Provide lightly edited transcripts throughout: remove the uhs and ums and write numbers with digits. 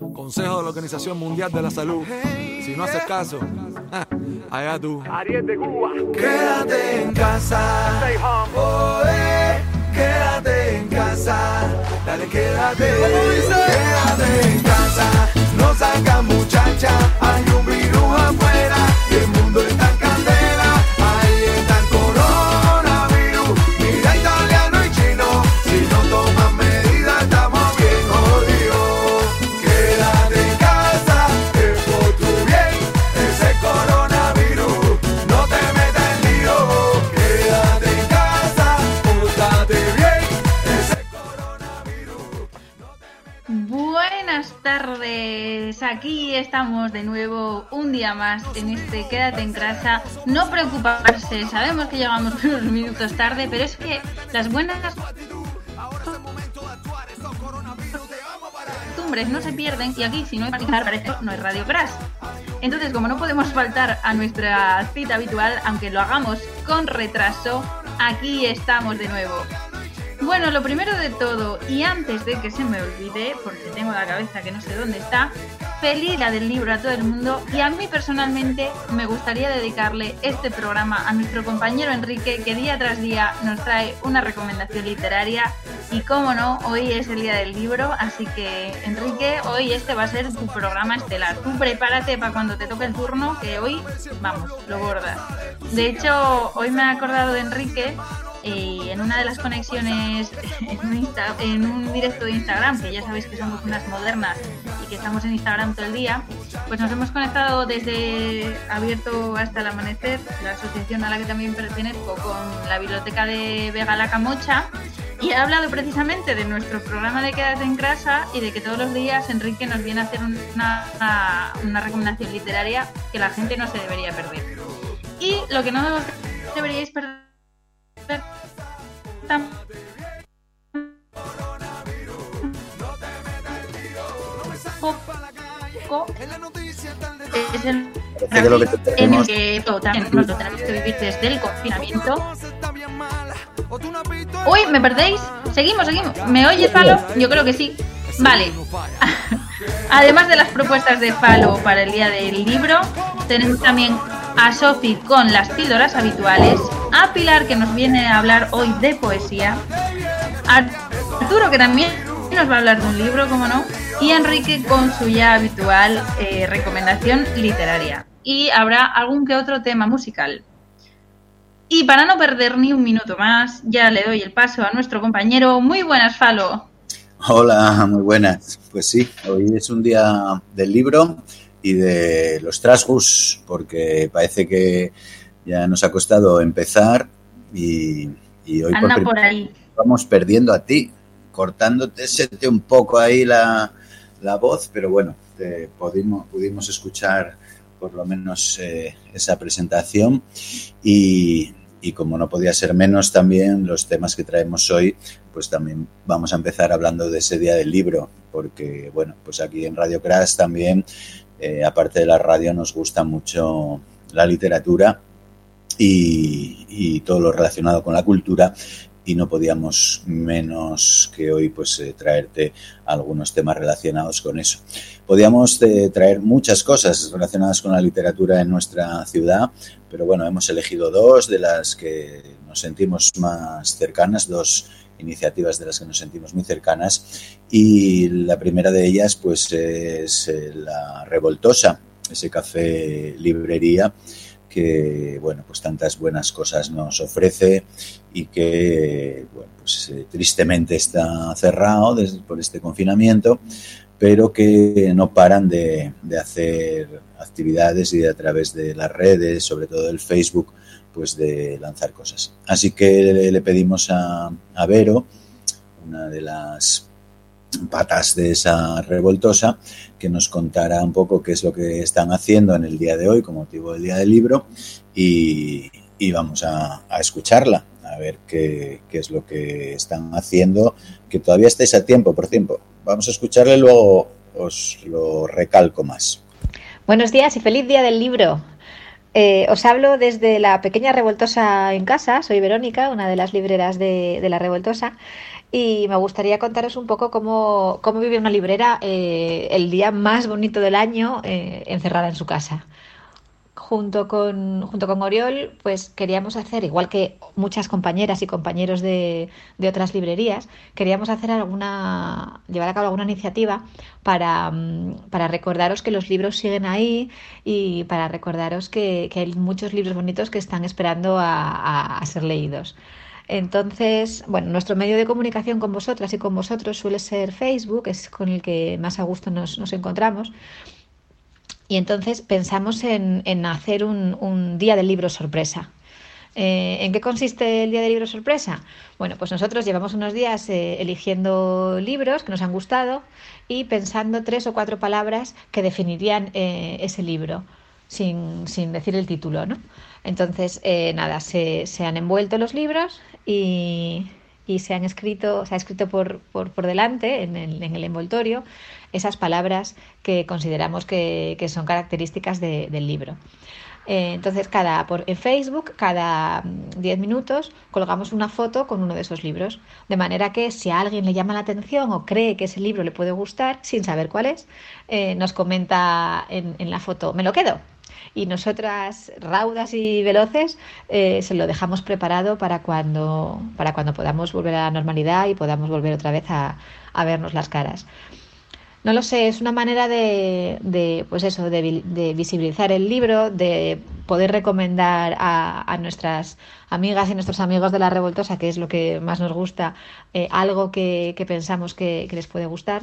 Consejo de la Organización Mundial de la Salud. Si no haces caso, allá tú. Ariel de Cuba. Quédate en casa. Oh, quédate en casa. Dale, quédate. Quédate en casa. No salgas, muchacha. Hay un virus afuera y el mundo está en candela. Ahí está el coronavirus. Mira, italiano y chino. Si no toman medidas, estamos bien jodidos. Quédate en casa, es por tu bien. Ese coronavirus no te metas en lío. Quédate en casa, pórtate bien. Ese coronavirus no te metas en lío. Buenas tardes, aquí estamos de nuevo un día más en este Quédate en casa. No preocuparse, sabemos que llegamos unos minutos tarde, pero es que las buenas costumbres no se pierden y aquí si no hay para esto no hay Radio Crash. Entonces, como no podemos faltar a nuestra cita habitual, aunque lo hagamos con retraso, aquí estamos de nuevo. Bueno, lo primero de todo, y antes de que se me olvide, porque tengo la cabeza que no sé dónde está, feliz Día del Libro a todo el mundo, y a mí personalmente me gustaría dedicarle este programa a nuestro compañero Enrique, que día tras día nos trae una recomendación literaria, y cómo no, hoy es el Día del Libro, así que Enrique, hoy este va a ser tu programa estelar. Tú prepárate para cuando te toque el turno, que hoy, vamos, lo bordas. De hecho, hoy me he acordado de Enrique, en una de las conexiones en un directo de Instagram, que ya sabéis que somos unas modernas y que estamos en Instagram todo el día, pues nos hemos conectado desde Abierto hasta el Amanecer, la asociación a la que también pertenezco, con la biblioteca de Vega la Camocha, y he hablado precisamente de nuestro programa de Quédate en casa y de que todos los días Enrique nos viene a hacer una recomendación literaria que la gente no se debería perder. Y lo que no deberíais perder es el en el que también nos lo tenemos que vivir desde el confinamiento. Uy, ¿me perdéis? Seguimos. ¿Me oye Falo? Yo creo que sí. Vale. Además de las propuestas de Falo para el Día del Libro, tenemos también a Sofi con las píldoras habituales, a Pilar, que nos viene a hablar hoy de poesía, a Arturo, que también nos va a hablar de un libro, como no, y a Enrique con su ya habitual recomendación literaria. Y habrá algún que otro tema musical. Y para no perder ni un minuto más, ya le doy el paso a nuestro compañero. Muy buenas, Falo. Hola, muy buenas. Pues sí, hoy es un día del libro y de los trasgos, porque parece que ya nos ha costado empezar y hoy por ahí vamos perdiendo a ti, cortándote un poco ahí la voz, pero bueno, pudimos escuchar por lo menos esa presentación y como no podía ser menos también los temas que traemos hoy, pues también vamos a empezar hablando de ese Día del Libro, porque bueno, pues aquí en Radio Crash también, aparte de la radio, nos gusta mucho la literatura y todo lo relacionado con la cultura, y no podíamos menos que hoy pues traerte algunos temas relacionados con eso. Podíamos traer muchas cosas relacionadas con la literatura en nuestra ciudad, pero bueno, hemos elegido dos de las que nos sentimos más cercanas, dos iniciativas de las que nos sentimos muy cercanas, y la primera de ellas pues es La Revoltosa, ese café librería que bueno, pues tantas buenas cosas nos ofrece y que bueno, pues tristemente está cerrado por este confinamiento, pero que no paran de hacer actividades y de, a través de las redes, sobre todo del Facebook, pues de lanzar cosas. Así que le pedimos a Vero, una de las patas de esa revoltosa, que nos contara un poco qué es lo que están haciendo en el día de hoy con motivo del Día del Libro, y vamos a escucharla, a ver qué es lo que están haciendo, que todavía estáis a tiempo, por tiempo. Vamos a escucharle, luego os lo recalco más. Buenos días y feliz Día del Libro. Os hablo desde la pequeña Revoltosa en casa. Soy Verónica, una de las libreras de la Revoltosa, y me gustaría contaros un poco cómo vive una librera el día más bonito del año encerrada en su casa. Junto con Oriol, pues queríamos hacer, igual que muchas compañeras y compañeros de otras librerías, queríamos llevar a cabo alguna iniciativa para recordaros que los libros siguen ahí y para recordaros que hay muchos libros bonitos que están esperando a ser leídos. Entonces, bueno, nuestro medio de comunicación con vosotras y con vosotros suele ser Facebook, es con el que más a gusto nos encontramos. Y entonces pensamos en hacer un día del libro sorpresa. ¿En qué consiste el día del libro sorpresa? Bueno, pues nosotros llevamos unos días eligiendo libros que nos han gustado y pensando 3 o 4 palabras que definirían ese libro, sin decir el título, ¿no? Entonces, nada, se han envuelto los libros y se ha escrito por delante, en el envoltorio, esas palabras que consideramos que son características del libro. Entonces, en Facebook, cada 10 minutos, colgamos una foto con uno de esos libros. De manera que si a alguien le llama la atención o cree que ese libro le puede gustar, sin saber cuál es, nos comenta en la foto, me lo quedo. Y nosotras, raudas y veloces, se lo dejamos preparado para cuando podamos volver a la normalidad y podamos volver otra vez a vernos las caras. No lo sé, es una manera pues eso, de visibilizar el libro, de poder recomendar a nuestras amigas y nuestros amigos de La Revoltosa, que es lo que más nos gusta, algo que pensamos que les puede gustar.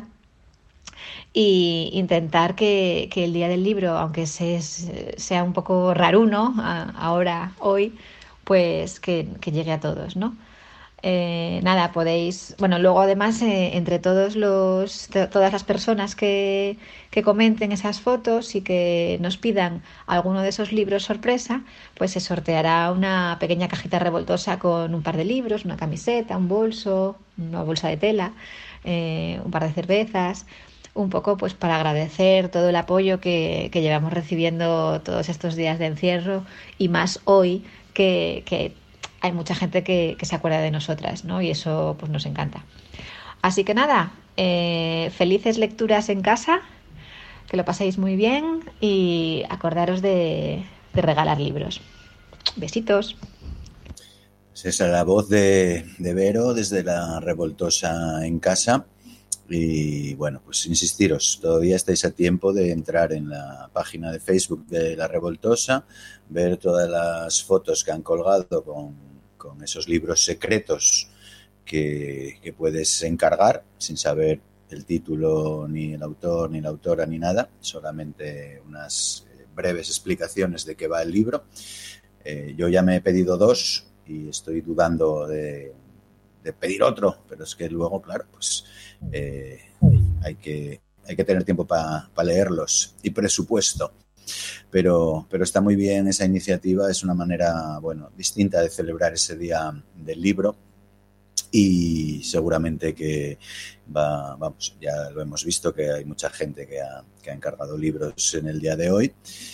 Y intentar que el día del libro, aunque sea un poco raruno hoy, pues que llegue a todos, ¿no? Nada, podéis, bueno, luego además entre todas las personas que comenten esas fotos y que nos pidan alguno de esos libros sorpresa, pues se sorteará una pequeña cajita revoltosa con un par de libros, una camiseta, un bolso, una bolsa de tela, un par de cervezas, un poco pues para agradecer todo el apoyo que llevamos recibiendo todos estos días de encierro y más hoy que hay mucha gente que se acuerda de nosotras, ¿no? Y eso pues nos encanta. Así que nada, felices lecturas en casa, que lo paséis muy bien y acordaros de regalar libros. Besitos. Pues esa es la voz de Vero desde La Revoltosa en casa. Y bueno, pues insistiros, todavía estáis a tiempo de entrar en la página de Facebook de La Revoltosa, ver todas las fotos que han colgado con esos libros secretos que puedes encargar sin saber el título, ni el autor, ni la autora, ni nada, solamente unas breves explicaciones de qué va el libro. Yo ya me he pedido 2 y estoy dudando de pedir otro, pero es que luego, claro, pues hay que tener tiempo para leerlos y presupuesto. Pero está muy bien esa iniciativa, es una manera, bueno, distinta de celebrar ese día del libro y seguramente que vamos, ya lo hemos visto que hay mucha gente que ha encargado libros en el día de hoy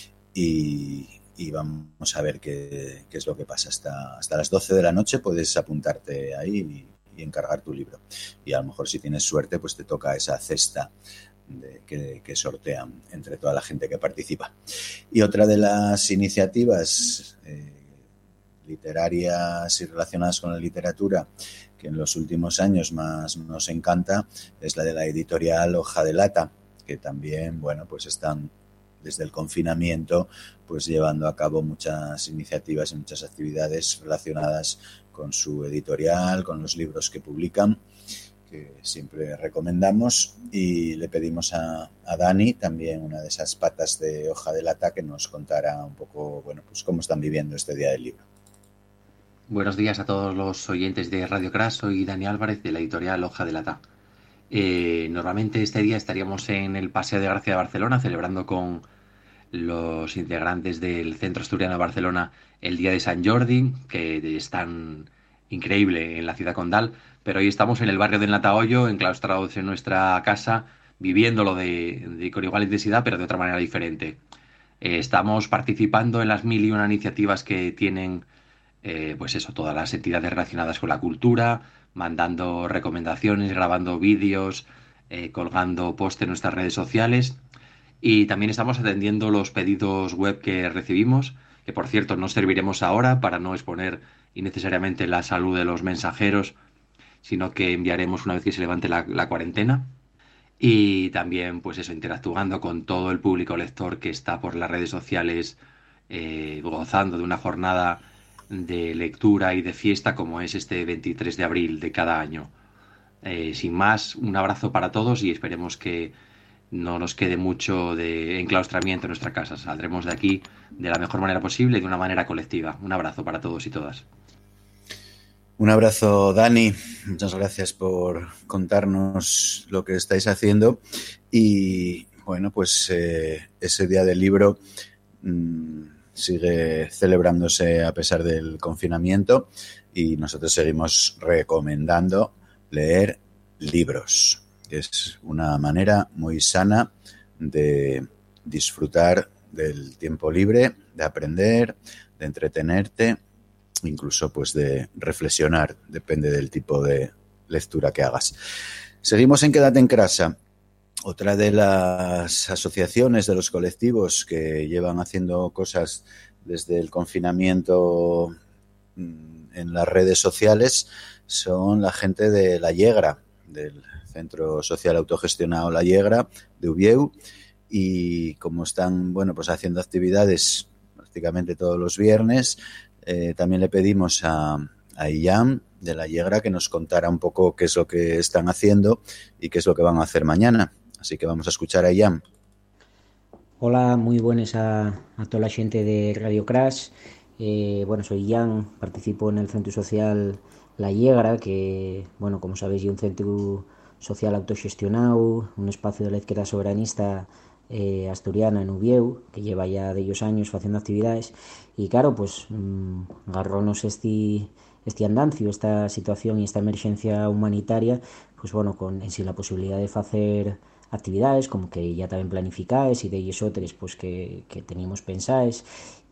y vamos a ver qué es lo que pasa. Hasta las 12 de la noche puedes apuntarte ahí y encargar tu libro. Y a lo mejor si tienes suerte, pues te toca esa cesta que sortean entre toda la gente que participa. Y otra de las iniciativas literarias y relacionadas con la literatura que en los últimos años más nos encanta es la de la editorial Hoja de Lata, que también, bueno, pues están desde el confinamiento pues llevando a cabo muchas iniciativas y muchas actividades relacionadas con su editorial, con los libros que publican, que siempre recomendamos, y le pedimos a Dani, también una de esas patas de Hoja de Lata, que nos contara un poco, bueno, pues cómo están viviendo este día del libro. Buenos días a todos los oyentes de Radio Crash, soy Dani Álvarez de la editorial Hoja de Lata. Normalmente este día estaríamos en el Paseo de Gracia de Barcelona celebrando con los integrantes del Centro Asturiano de Barcelona el Día de Sant Jordi, que es tan increíble en la ciudad condal, pero hoy estamos en el barrio del Natahoyo, enclaustrados en nuestra casa, viviéndolo con igual intensidad, pero de otra manera diferente. Estamos participando en las 1001 iniciativas que tienen, pues eso, todas las entidades relacionadas con la cultura, mandando recomendaciones, grabando vídeos, colgando post en nuestras redes sociales. Y también estamos atendiendo los pedidos web que recibimos, que por cierto no serviremos ahora para no exponer innecesariamente la salud de los mensajeros, sino que enviaremos una vez que se levante la cuarentena. Y también, pues eso, interactuando con todo el público lector que está por las redes sociales, gozando de una jornada de lectura y de fiesta como es este 23 de abril de cada año. Sin más, un abrazo para todos y esperemos que no nos quede mucho de enclaustramiento en nuestra casa. Saldremos de aquí de la mejor manera posible y de una manera colectiva. Un abrazo para todos y todas. Un abrazo, Dani. Muchas gracias por contarnos lo que estáis haciendo. Y bueno, pues ese día del libro sigue celebrándose a pesar del confinamiento y nosotros seguimos recomendando leer libros, que es una manera muy sana de disfrutar del tiempo libre, de aprender, de entretenerte, incluso pues de reflexionar, depende del tipo de lectura que hagas. Seguimos en Quédate en Casa, otra de las asociaciones, de los colectivos que llevan haciendo cosas desde el confinamiento en las redes sociales, son la gente de La Llegra, del Centro Social Autogestionado La Llegra de Ubieu, y como están, bueno, pues haciendo actividades prácticamente todos los viernes, también le pedimos a Ian de La Llegra que nos contara un poco qué es lo que están haciendo y qué es lo que van a hacer mañana. Así que vamos a escuchar a Ian. Hola, muy buenas a toda la gente de Radio Crash. Bueno, soy Ian, participo en el Centro Social La Llegra, que, bueno, como sabéis, es un centro social autogestionado, un espacio de la izquierda soberanista asturiana en Ubieu, que lleva ya de ellos años haciendo actividades. Y claro, pues agarrónos este andancio, esta situación y esta emergencia humanitaria, pues bueno, con en sí la posibilidad de hacer actividades como que ya también planificáis y de ellos otras pues que teníamos pensáis.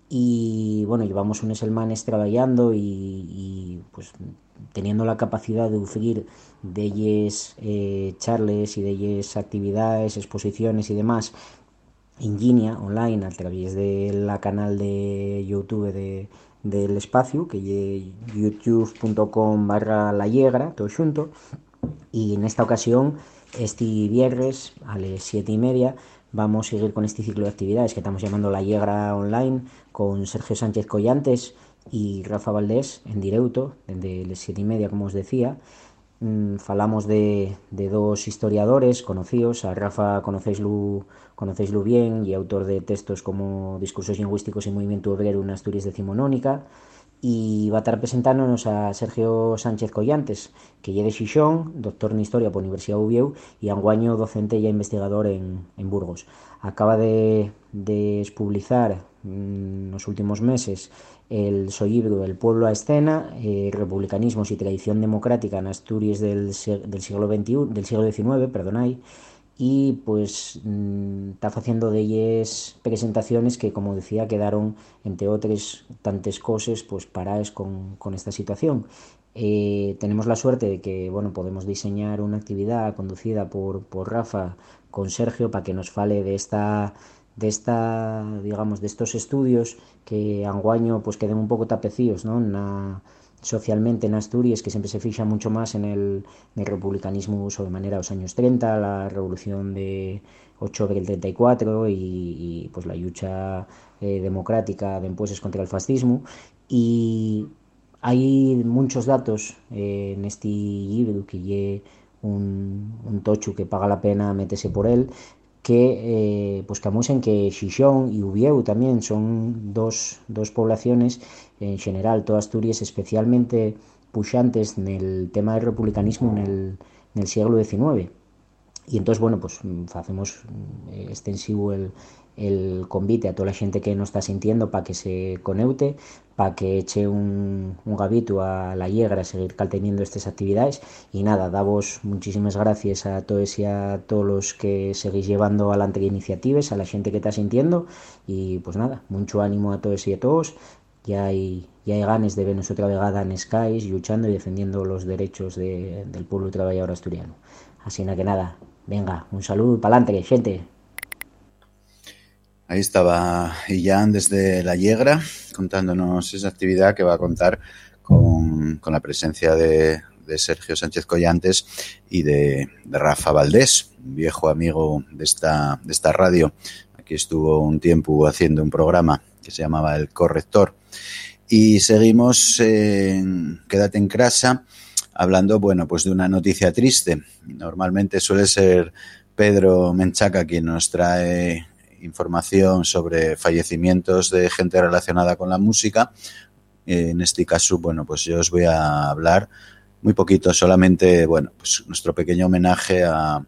Y bueno, llevamos unas semanas trabajando y pues teniendo la capacidad de ofrecer de ellas charlas y de ellas actividades, exposiciones y demás en línea, online, a través de la canal de YouTube del espacio, que es youtube.com/La Llegra, todo junto. Y en esta ocasión, este viernes a las 7:30, vamos a seguir con este ciclo de actividades que estamos llamando La Llegra Online, con Sergio Sánchez Collantes y Rafa Valdés en directo, desde las 7:30, como os decía. Falamos de dos historiadores conocidos. A Rafa conocéislo bien, y autor de textos como Discursos lingüísticos y Movimiento obrero en Asturias decimonónica. Y va a estar presentándonos a Sergio Sánchez Collantes, que es de Xixón, doctor en Historia por Universidad de Ubieu y anguaño docente y investigador en Burgos. Acaba de publicar en los últimos meses el su libro El pueblo a escena, republicanismos y tradición democrática en Asturias del siglo XIX, perdonad. Y pues está haciendo de ellas presentaciones que, como decía, quedaron, entre otras tantas cosas, pues paradas con esta situación. Tenemos la suerte de que, bueno, podemos diseñar una actividad conducida por Rafa con Sergio para que nos fale de digamos, de estos estudios que anguaño pues queden un poco tapecíos, ¿no? Socialmente en Asturias, que siempre se fija mucho más en el republicanismo sobre manera los años 30, la revolución de octubre del 34 y pues la lucha democrática de después contra el fascismo. Y hay muchos datos en este libro que lleve un tocho que paga la pena meterse por él, que pues que amusen que Xixón y Ubieu también son dos poblaciones, en general toda Asturias, especialmente puxantes en el tema del republicanismo en el siglo XIX. Y entonces, bueno, pues hacemos extensivo el convite a toda la gente que nos está sintiendo para que se conecte, para que eche un gabito a La Llegra a seguir teniendo estas actividades. Y nada, damos muchísimas gracias a todos y a todos los que seguís llevando adelante iniciativas, a la gente que está sintiendo. Y pues nada, mucho ánimo a todos y a todos. Ya hay y hay ganes de vernos otra vegada en Skies luchando y defendiendo los derechos del pueblo trabajador asturiano. Así que nada, venga, un saludo y pa'lante, gente. Ahí estaba Illán desde La Yegra contándonos esa actividad que va a contar con la presencia de Sergio Sánchez Collantes y de Rafa Valdés, un viejo amigo de esta radio. Aquí estuvo un tiempo haciendo un programa que se llamaba El Corrector. Y seguimos en Quédate en Crasa hablando, bueno, pues de una noticia triste. Normalmente suele ser Pedro Menchaca quien nos trae información sobre fallecimientos de gente relacionada con la música. En este caso, bueno, pues yo os voy a hablar muy poquito, solamente, bueno, pues nuestro pequeño homenaje a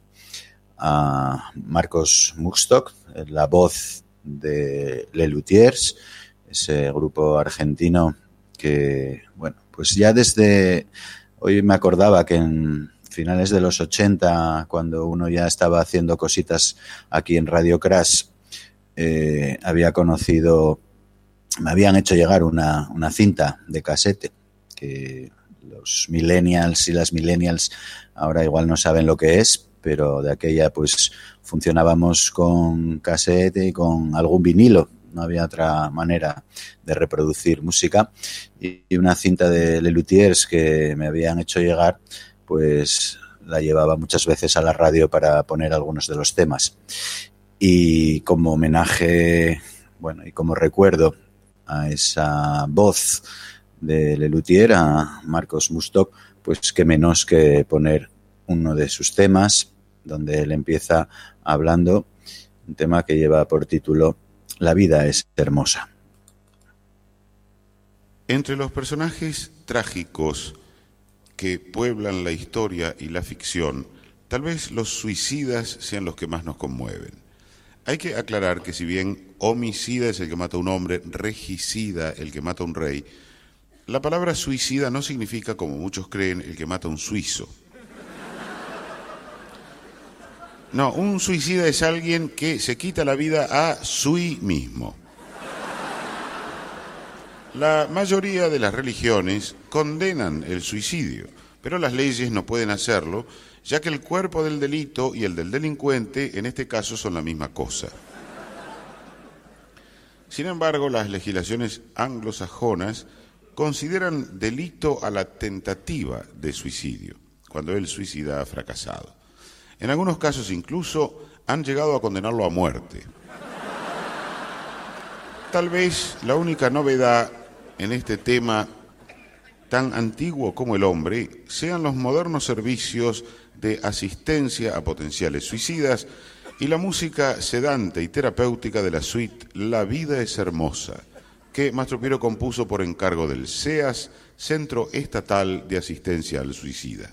Marcos Mustock, la voz de Les Luthiers, ese grupo argentino que, bueno, pues ya desde hoy me acordaba que en finales de los 80, cuando uno ya estaba haciendo cositas aquí en Radio Crash, había conocido, me habían hecho llegar una cinta de casete que los millennials y las millennials ahora igual no saben lo que es, pero de aquella pues funcionábamos con casete y con algún vinilo, no había otra manera de reproducir música, y una cinta de Les Luthiers que me habían hecho llegar, pues la llevaba muchas veces a la radio para poner algunos de los temas. Y como homenaje, bueno, y como recuerdo a esa voz de Les Luthiers, a Marcos Mustock, pues qué menos que poner uno de sus temas, donde él empieza hablando, un tema que lleva por título La vida es hermosa. Entre los personajes trágicos que pueblan la historia y la ficción, tal vez los suicidas sean los que más nos conmueven. Hay que aclarar que si bien homicida es el que mata a un hombre, regicida el que mata a un rey, la palabra suicida no significa, como muchos creen, el que mata a un suizo. No, un suicida es alguien que se quita la vida a sí mismo. La mayoría de las religiones condenan el suicidio, pero las leyes no pueden hacerlo, ya que el cuerpo del delito y el del delincuente en este caso son la misma cosa. Sin embargo, las legislaciones anglosajonas consideran delito a la tentativa de suicidio, cuando el suicida ha fracasado. En algunos casos incluso han llegado a condenarlo a muerte. Tal vez la única novedad en este tema tan antiguo como el hombre sean los modernos servicios de asistencia a potenciales suicidas y la música sedante y terapéutica de la suite La vida es hermosa, que Mastro Piero compuso por encargo del CEAS, Centro Estatal de Asistencia al Suicida.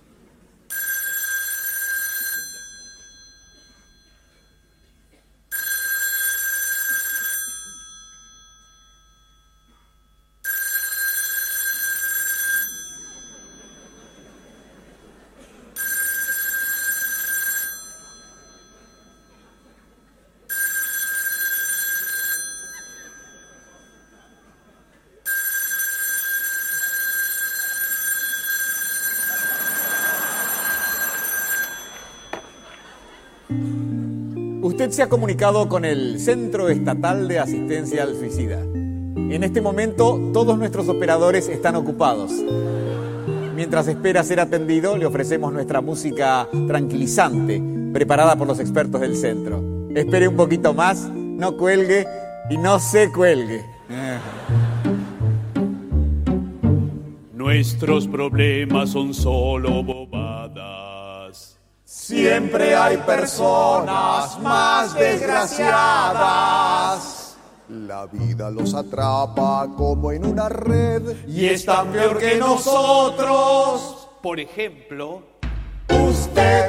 Usted se ha comunicado con el Centro Estatal de Asistencia al Suicida. En este momento, todos nuestros operadores están ocupados. Mientras espera ser atendido, le ofrecemos nuestra música tranquilizante, preparada por los expertos del centro. Espere un poquito más, no cuelgue y no se cuelgue. Nuestros problemas son solo bobadas. Siempre hay personas más desgraciadas. La vida los atrapa como en una red y están peor que nosotros. Por ejemplo, usted.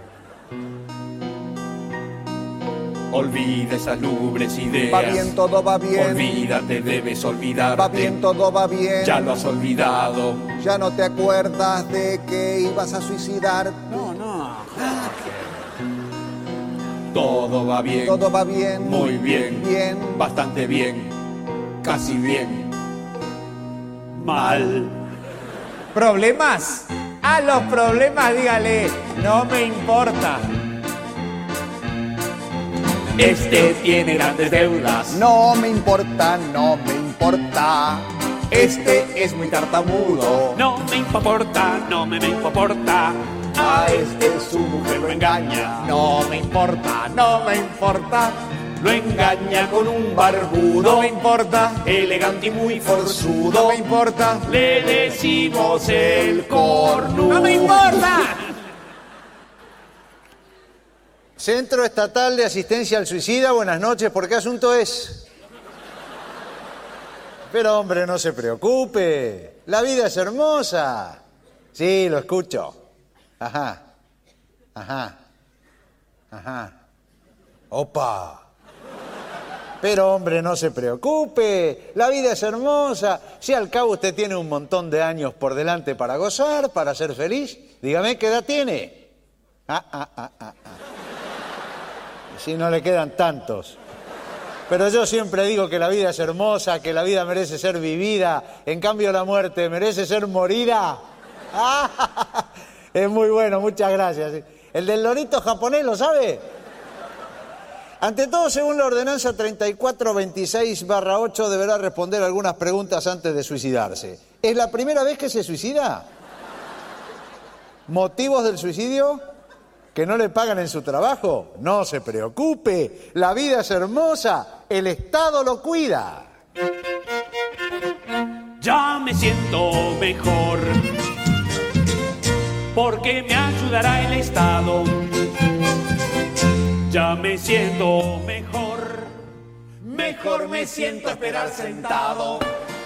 Olvida esas lúgubres ideas. Va bien, todo va bien. Olvídate, debes olvidarte. Va bien, todo va bien. Ya lo has olvidado. Ya no te acuerdas de que ibas a suicidar. No. Todo va bien. Todo va bien. Muy bien. Bien. Bastante bien. Casi bien. mal. ¿Problemas? A los problemas dígale, no me importa. Este tiene grandes deudas. No me importa, no me importa. Este es muy tartamudo. No me importa, no me importa. A este su mujer lo engaña. No me importa, no me importa. Lo engaña con un barbudo. No me importa. Elegante y muy No forzudo. me importa. Le decimos el cornudo. ¡No me importa! Centro Estatal de Asistencia al Suicida, buenas noches. ¿Por qué asunto es? Pero hombre, no se preocupe. La vida es hermosa. Sí, lo escucho. Ajá. Ajá. Ajá. Opa. Pero hombre, no se preocupe. La vida es hermosa. Si al cabo usted tiene un montón de años por delante para gozar, para ser feliz. Dígame, ¿qué edad tiene? Si no le quedan tantos. Pero yo siempre digo que la vida es hermosa, que la vida merece ser vivida. En cambio, la muerte merece ser morida. Es muy bueno, muchas gracias. El del lorito japonés, ¿lo sabe? Ante todo, según la ordenanza 3426/8, deberá responder algunas preguntas antes de suicidarse. ¿Es la primera vez que se suicida? ¿Motivos del suicidio? ¿Que no le pagan en su trabajo? No se preocupe, la vida es hermosa, el Estado lo cuida. Ya me siento mejor, porque me ayudará el Estado. Ya me siento mejor, mejor me siento a esperar sentado.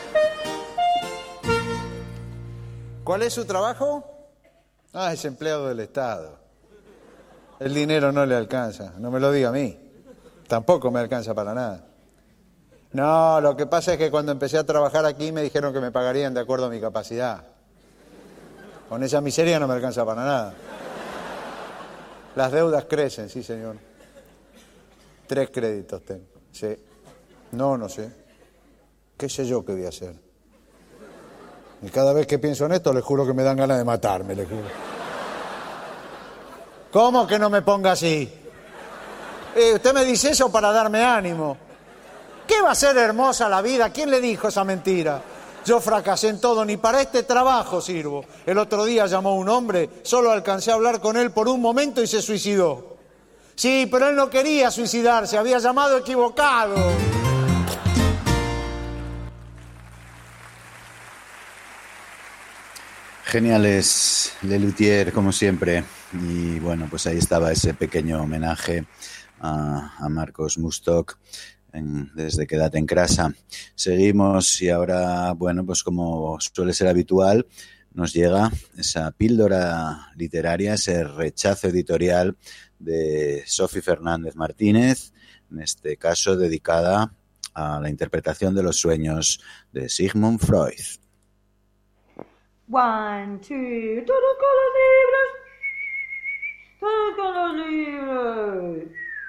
¿Cuál es su trabajo? Es empleado del Estado. El dinero no le alcanza, no me lo diga a mí. Tampoco me alcanza para nada. No, lo que pasa es que cuando empecé a trabajar aquí me dijeron que me pagarían de acuerdo a mi capacidad. Con esa miseria no me alcanza para nada. Las deudas crecen, sí señor. 3 créditos tengo, sí. No sé. ¿Qué sé yo qué voy a hacer? Y cada vez que pienso en esto, les juro que me dan ganas de matarme, les juro. ¿Cómo que no me ponga así? Usted me dice eso para darme ánimo. ¿Qué va a ser hermosa la vida? ¿Quién le dijo esa mentira? Yo fracasé en todo, ni para este trabajo sirvo. El otro día llamó un hombre, solo alcancé a hablar con él por un momento y se suicidó. Sí, pero él no quería suicidarse, había llamado equivocado. Geniales, Lelutier, como siempre. Y bueno, pues ahí estaba ese pequeño homenaje a Marcos Mustok desde Quédate en Casa. Seguimos y ahora, bueno, pues como suele ser habitual, nos llega esa píldora literaria, ese rechazo editorial de Sofi Fernández Martínez, en este caso dedicada a la interpretación de los sueños de Sigmund Freud. 1, 2, todos con los libros. Todos con los libros.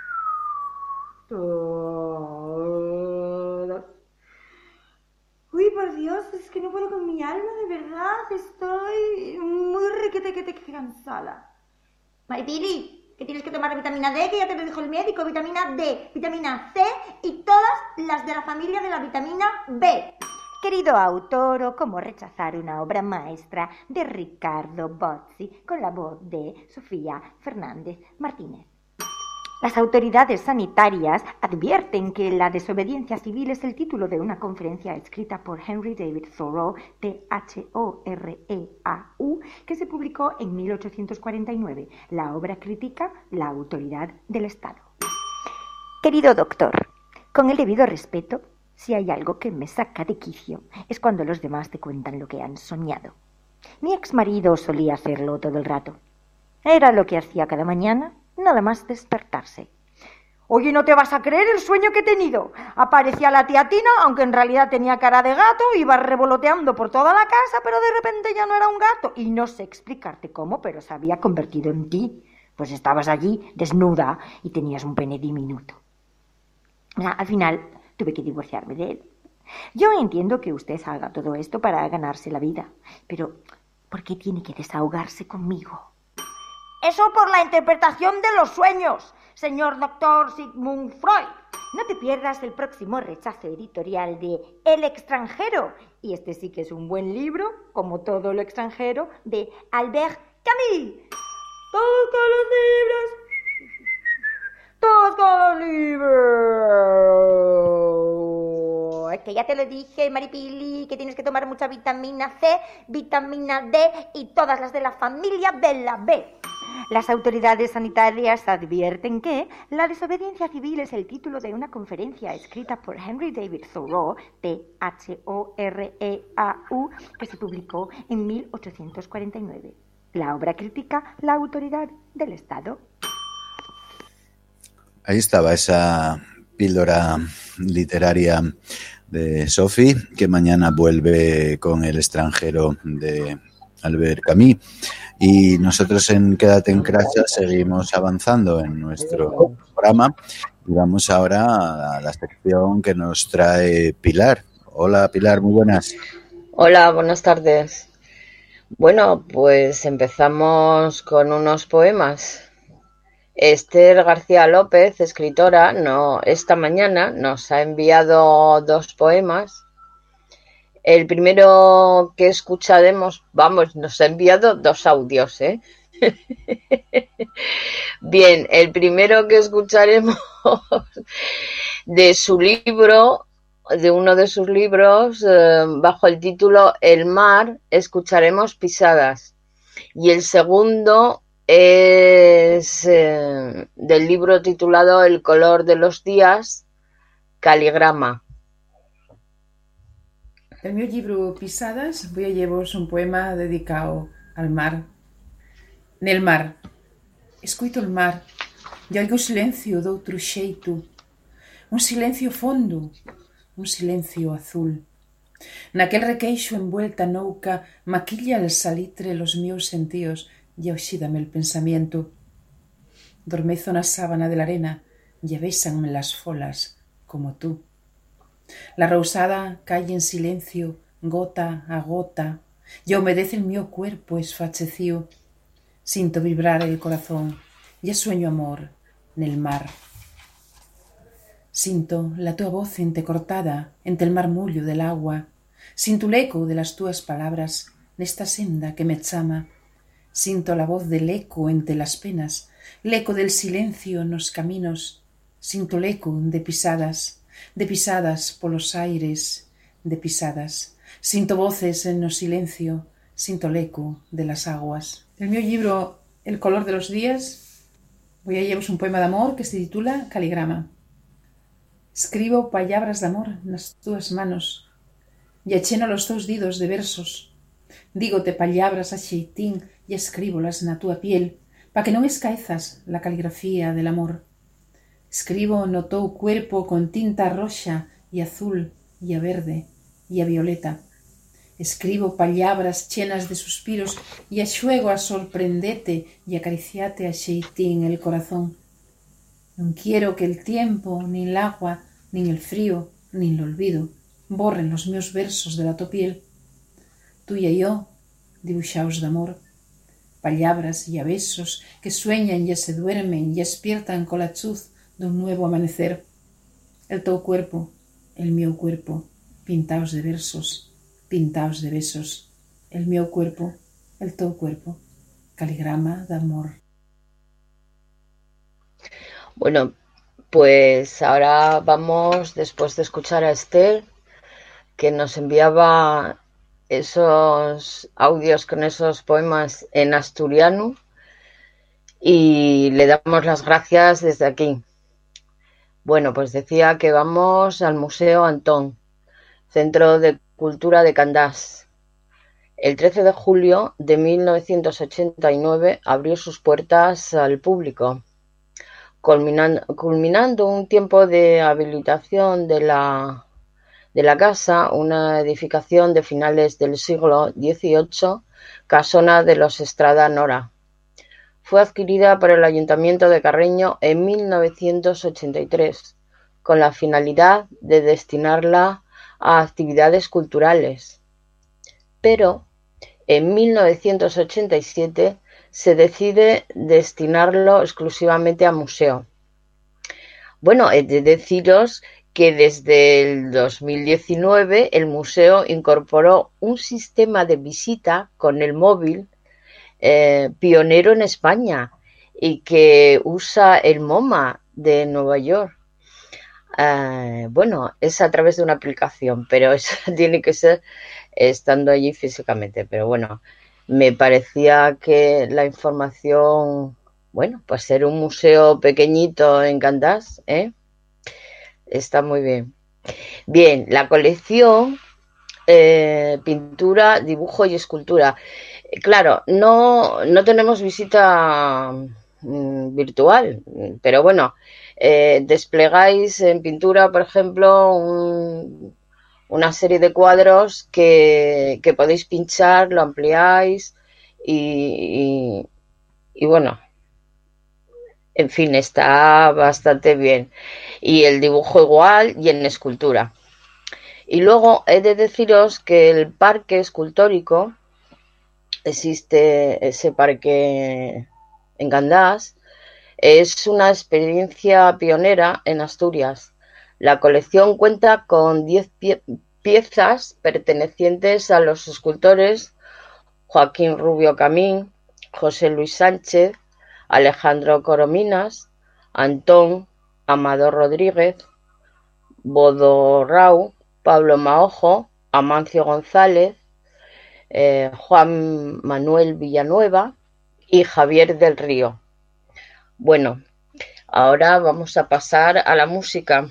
Todos. Uy, por Dios, es que no puedo con mi alma, de verdad. Estoy muy requete cansada. Maripili, que tienes que tomar vitamina D, que ya te lo dijo el médico. Vitamina D, vitamina C y todas las de la familia de la vitamina B. Querido autor, ¿cómo rechazar una obra maestra de Ricardo Bozzi con la voz de Sofía Fernández Martínez? Las autoridades sanitarias advierten que la desobediencia civil es el título de una conferencia escrita por Henry David Thoreau, Thoreau, que se publicó en 1849. La obra critica la autoridad del Estado. Querido doctor, con el debido respeto, si hay algo que me saca de quicio es cuando los demás te cuentan lo que han soñado. Mi exmarido solía hacerlo todo el rato. Era lo que hacía cada mañana, nada más despertarse. Oye, no te vas a creer el sueño que he tenido. Aparecía la tía Tina, aunque en realidad tenía cara de gato, iba revoloteando por toda la casa, pero de repente ya no era un gato. Y no sé explicarte cómo, pero se había convertido en ti. Pues estabas allí, desnuda, y tenías un pene diminuto. Al final tuve que divorciarme de él. Yo entiendo que usted haga todo esto para ganarse la vida, pero ¿por qué tiene que desahogarse conmigo? Eso por la interpretación de los sueños, señor doctor Sigmund Freud. No te pierdas el próximo rechazo editorial de El extranjero. Y este sí que es un buen libro, como todo lo extranjero, de Albert Camus. Todos con los libros. Todos con los libros. Es que ya te lo dije, Maripili, que tienes que tomar mucha vitamina C, vitamina D y todas las de la familia de la B. Las autoridades sanitarias advierten que la desobediencia civil es el título de una conferencia escrita por Henry David Thoreau, Thoreau, que se publicó en 1849. La obra critica la autoridad del Estado. Ahí estaba esa píldora literaria de Sophie, que mañana vuelve con El extranjero de Albert Camus. Y nosotros en Quédate en Casa seguimos avanzando en nuestro programa y vamos ahora a la sección que nos trae Pilar. Hola Pilar, muy buenas. Hola, buenas tardes. Bueno, pues empezamos con unos poemas. Esther García López, escritora, esta mañana nos ha enviado 2 poemas. El primero que escucharemos, nos ha enviado 2 audios, ¿eh? Bien, el primero que escucharemos de su libro, de uno de sus libros, bajo el título El mar, escucharemos Pisadas. Y el segundo es del libro titulado El color de los días, Caligrama. El meu libro Pisadas voy a llevaros un poema dedicado al mar. Nel mar, escuito el mar e oigo o silencio doutro xeito, un silencio fondo, un silencio azul. Naquel requeixo envuelta nouca maquilla el salitre los meus sentidos e oxídame el pensamiento. Dormezo na sábana de la arena e bésanme las folas como tú. La rousada cae en silencio, gota a gota, e humedece el meu cuerpo esfachecío. Sinto vibrar el corazón, e sueño amor nel mar. Sinto la tua voz entrecortada entre el marmullo del agua. Sinto l'eco de las tuas palabras nesta senda que me chama. Sinto la voz del eco entre las penas, l'eco del silencio nos caminos. Sinto l'eco de pisadas polos aires, de pisadas. Sinto voces en no silencio, sinto l'eco de las aguas. El meu libro El color de los días voy a llevaros un poema de amor que se titula Caligrama. Escribo palabras de amor nas túas manos e acheno los teus didos de versos. Dígote palabras a xeitín e escríbolas na túa piel pa que non escaezas la caligrafía del amor. Escribo no teu cuerpo con tinta roxa e azul e a verde e a violeta. Escribo palabras chenas de suspiros e axuego a sorprendete e acariciate a xeitín el corazón. Non quiero que el tiempo, nin el agua, nin el frío, nin el olvido borren los meus versos de la tu piel. Tú e yo, dibuixaos de amor, palabras e a besos que sueñan e se duermen e despiertan cola chuz dun nuevo amanecer. El teu cuerpo, el meu cuerpo, pintaos de versos, pintaos de besos. El meu cuerpo, el teu cuerpo, caligrama de amor. Bueno, pues ahora vamos, después de escuchar a Esther, que nos enviaba esos audios con esos poemas en asturiano, y le damos las gracias desde aquí. Bueno, pues decía que vamos al Museo Antón, Centro de Cultura de Candás. El 13 de julio de 1989 abrió sus puertas al público, culminando un tiempo de habilitación de la casa, una edificación de finales del siglo XVIII, casona de los Estrada Nora. Fue adquirida por el Ayuntamiento de Carreño en 1983, con la finalidad de destinarla a actividades culturales. Pero en 1987 se decide destinarlo exclusivamente a museo. Bueno, he de deciros que desde el 2019 el museo incorporó un sistema de visita con el móvil pionero en España y que usa el MoMA de Nueva York. Bueno, es a través de una aplicación, pero eso tiene que ser estando allí físicamente. Pero bueno, me parecía que la información, bueno, pues ser un museo pequeñito en Candás, está muy bien. Bien, la colección pintura, dibujo y escultura. Claro, no tenemos visita virtual, pero bueno, desplegáis en pintura, por ejemplo, una serie de cuadros que podéis pinchar, lo ampliáis y bueno, en fin, está bastante bien. Y el dibujo igual y en escultura. Y luego he de deciros que el parque escultórico, existe ese parque en Candás, es una experiencia pionera en Asturias. La colección cuenta con 10 piezas pertenecientes a los escultores Joaquín Rubio Camín, José Luis Sánchez, Alejandro Corominas, Antón Amador Rodríguez, Bodo Rau, Pablo Maojo, Amancio González, Juan Manuel Villanueva y Javier del Río. Bueno, ahora vamos a pasar a la música,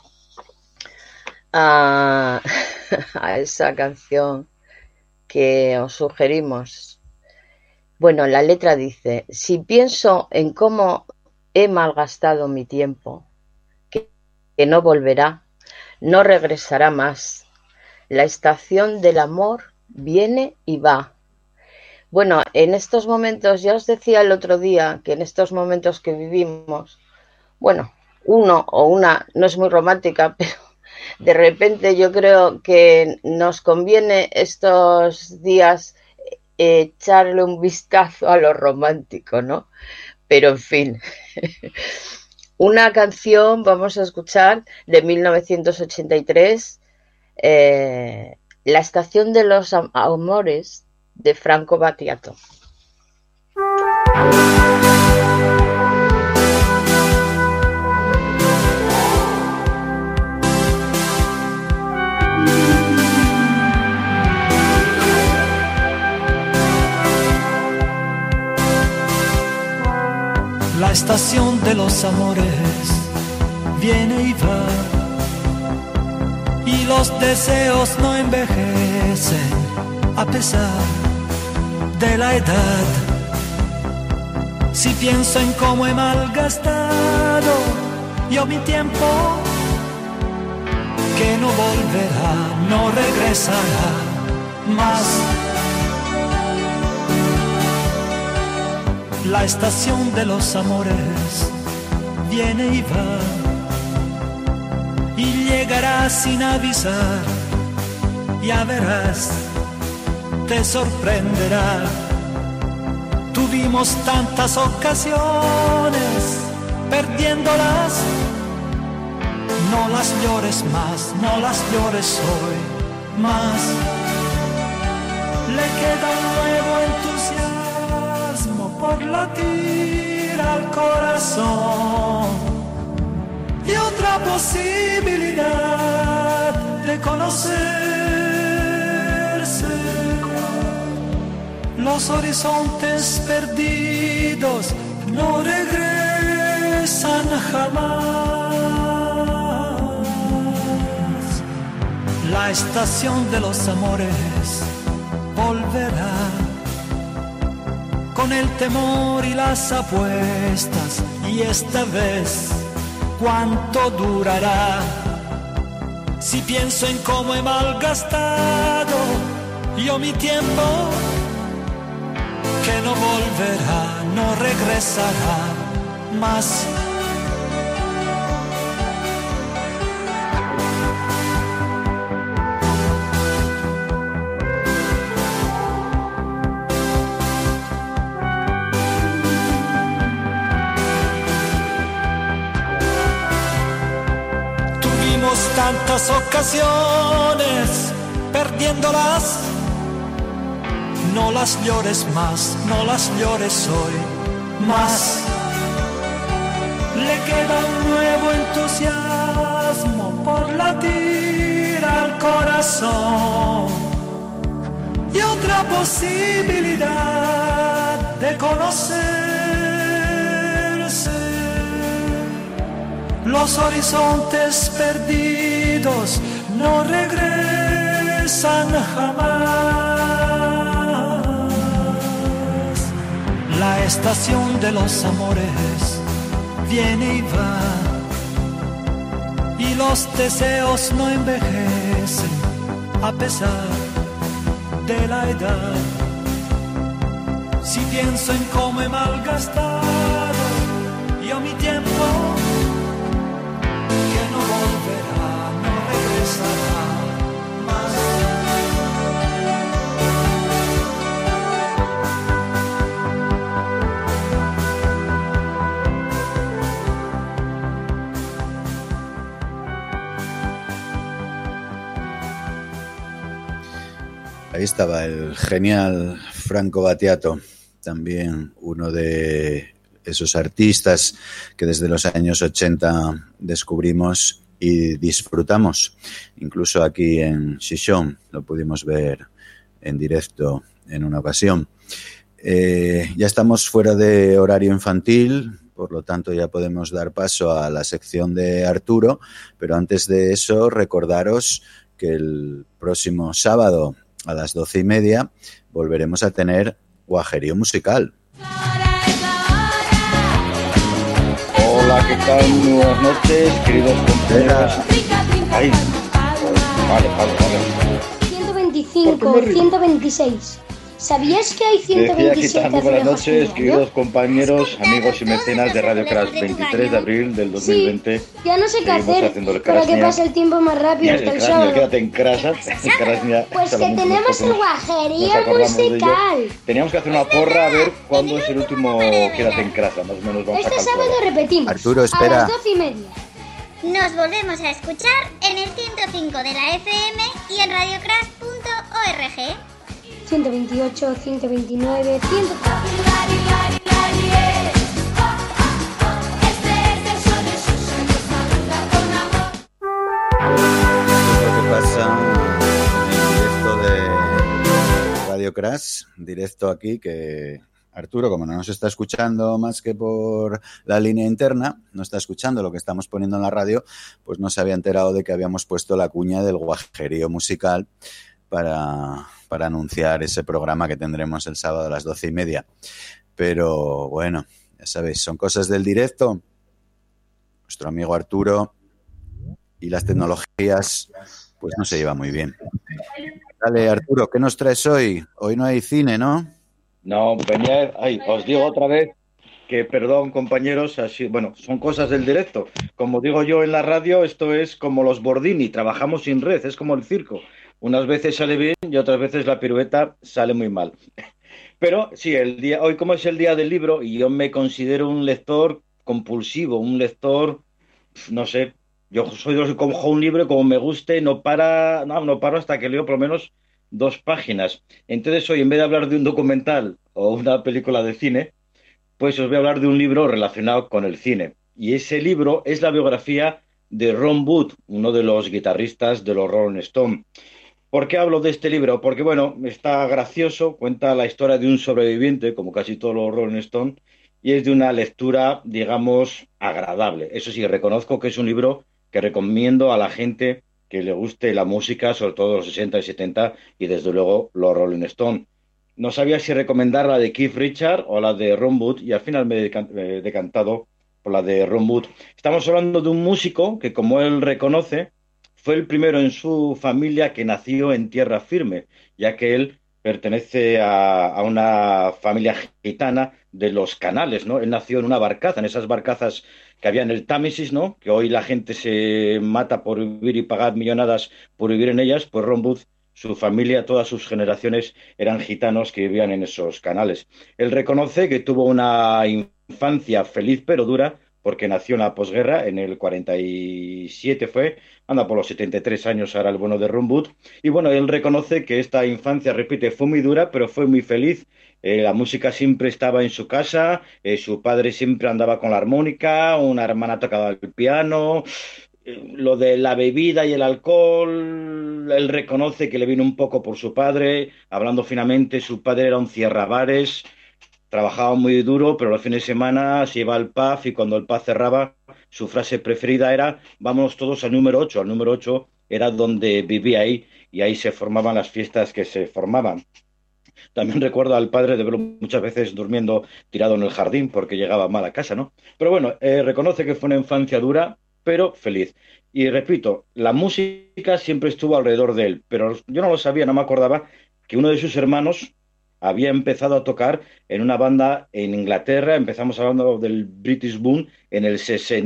a esa canción que os sugerimos. Bueno, la letra dice: si pienso en cómo he malgastado mi tiempo, que no volverá, no regresará más. La estación del amor viene y va. Bueno, en estos momentos, ya os decía el otro día que en estos momentos que vivimos, bueno, uno o una no es muy romántica, pero de repente yo creo que nos conviene estos días echarle un vistazo a lo romántico, ¿no? Pero en fin, una canción vamos a escuchar de 1983, La estación de los amores, de Franco Battiato. La estación de los amores viene y va, y los deseos no envejecen a pesar de la edad. Si pienso en cómo he malgastado yo mi tiempo, que no volverá, no regresará más. La estación de los amores viene y va, y llegará sin avisar, ya verás, te sorprenderá. Tuvimos tantas ocasiones, perdiéndolas, no las llores más, no las llores hoy más. Le queda un nuevo entusiasmo por latir al corazón y otra posibilidad de conocerse. Los horizontes perdidos no regresan jamás. La estación de los amores volverá, con el temor y las apuestas, y esta vez, ¿cuánto durará? Si pienso en cómo he malgastado yo mi tiempo, que no volverá, no regresará más. tantas ocasiones, perdiéndolas. No las llores más, no las llores hoy más. Le queda un nuevo entusiasmo por latir al corazón y otra posibilidad de conocerse. Los horizontes perdidos no regresan jamás. La estación de los amores viene y va, y los deseos no envejecen a pesar de la edad. Si pienso en cómo he malgastado yo mi tiempo, que no volverá, no regresará más. Ahí estaba el genial Franco Battiato, también uno de esos artistas que desde los años 80 descubrimos y disfrutamos. Incluso aquí en Xixón lo pudimos ver en directo en una ocasión. Ya estamos fuera de horario infantil, por lo tanto ya podemos dar paso a la sección de Arturo, pero antes de eso recordaros que el próximo sábado a las 12:30 volveremos a tener Guajerío Musical. Hola, ¿qué tal? Muy buenas noches, queridos compañeros. Ahí. Vale. 125, 126. ¿Sabías que hay 127 muy buenas noches, azulejos queridos compañeros, amigos y mecenas de Radio Crash, 23 de abril del 2020. Sí, ya no sé qué hacer para que pase el tiempo más rápido hasta el sábado. Quédate en casa. Pues que tenemos el Guajerío Musical. Teníamos que hacer una porra a ver cuándo es el último Quédate en casa, más o menos vamos a calcular. Este sábado repetimos. Arturo, espera. A las 12:30. Nos volvemos a escuchar en el 105 de la FM y en radiocrash.org. 128, 129, 100. Lo que pasa en el directo de Radio Crash, directo aquí, que Arturo, como no nos está escuchando más que por la línea interna, no está escuchando lo que estamos poniendo en la radio, pues no se había enterado de que habíamos puesto la cuña del Guajerío Musical para anunciar ese programa que tendremos el sábado a las 12:30. Pero bueno, ya sabéis, son cosas del directo. Nuestro amigo Arturo y las tecnologías pues no se lleva muy bien. Dale, Arturo, ¿qué nos traes hoy? Hoy no hay cine, ¿no? No, venía, os digo otra vez que, perdón, compañeros, así, bueno, son cosas del directo. Como digo yo en la radio, esto es como los Bordini, trabajamos sin red, es como el circo. Unas veces sale bien y otras veces la pirueta sale muy mal. Pero sí, hoy como es el día del libro y yo me considero un lector compulsivo, un lector, no sé, yo soy de los que cojo un libro y como me guste no paro hasta que leo por lo menos 2 páginas. Entonces hoy, en vez de hablar de un documental o una película de cine, pues os voy a hablar de un libro relacionado con el cine. Y ese libro es la biografía de Ron Wood, uno de los guitarristas de los Rolling Stones. ¿Por qué hablo de este libro? Porque, bueno, está gracioso, cuenta la historia de un sobreviviente, como casi todos los Rolling Stones, y es de una lectura, digamos, agradable. Eso sí, reconozco que es un libro que recomiendo a la gente que le guste la música, sobre todo los 60 y 70, y desde luego los Rolling Stones. No sabía si recomendar la de Keith Richards o la de Ron Wood, y al final me he decantado por la de Ron Wood. Estamos hablando de un músico que, como él reconoce, fue el primero en su familia que nació en tierra firme, ya que él pertenece a una familia gitana de los Canales, ¿no? Él nació en una barcaza, en esas barcazas que había en el Támesis, ¿no? Que hoy la gente se mata por vivir y pagar millonadas por vivir en ellas. Pues Ron Wood, su familia, todas sus generaciones eran gitanos que vivían en esos canales. Él reconoce que tuvo una infancia feliz pero dura, porque nació en la posguerra, en el 47 fue, anda por los 73 años ahora el bueno de Ron Wood, y bueno, él reconoce que esta infancia, repite, fue muy dura, pero fue muy feliz. La música siempre estaba en su casa, su padre siempre andaba con la armónica, una hermana tocaba el piano, lo de la bebida y el alcohol, él reconoce que le vino un poco por su padre, hablando finamente, su padre era un cierrabares, trabajaba muy duro, pero los fines de semana se iba al pub y cuando el pub cerraba, su frase preferida era, vámonos todos al número 8. Al número 8 era donde vivía ahí y ahí se formaban las fiestas que se formaban. También recuerdo al padre de verlo muchas veces durmiendo tirado en el jardín porque llegaba mal a casa, ¿no? Pero bueno, reconoce que fue una infancia dura, pero feliz. Y repito, la música siempre estuvo alrededor de él, pero yo no lo sabía, no me acordaba que uno de sus hermanos había empezado a tocar en una banda en Inglaterra, empezamos hablando del British Boom, en el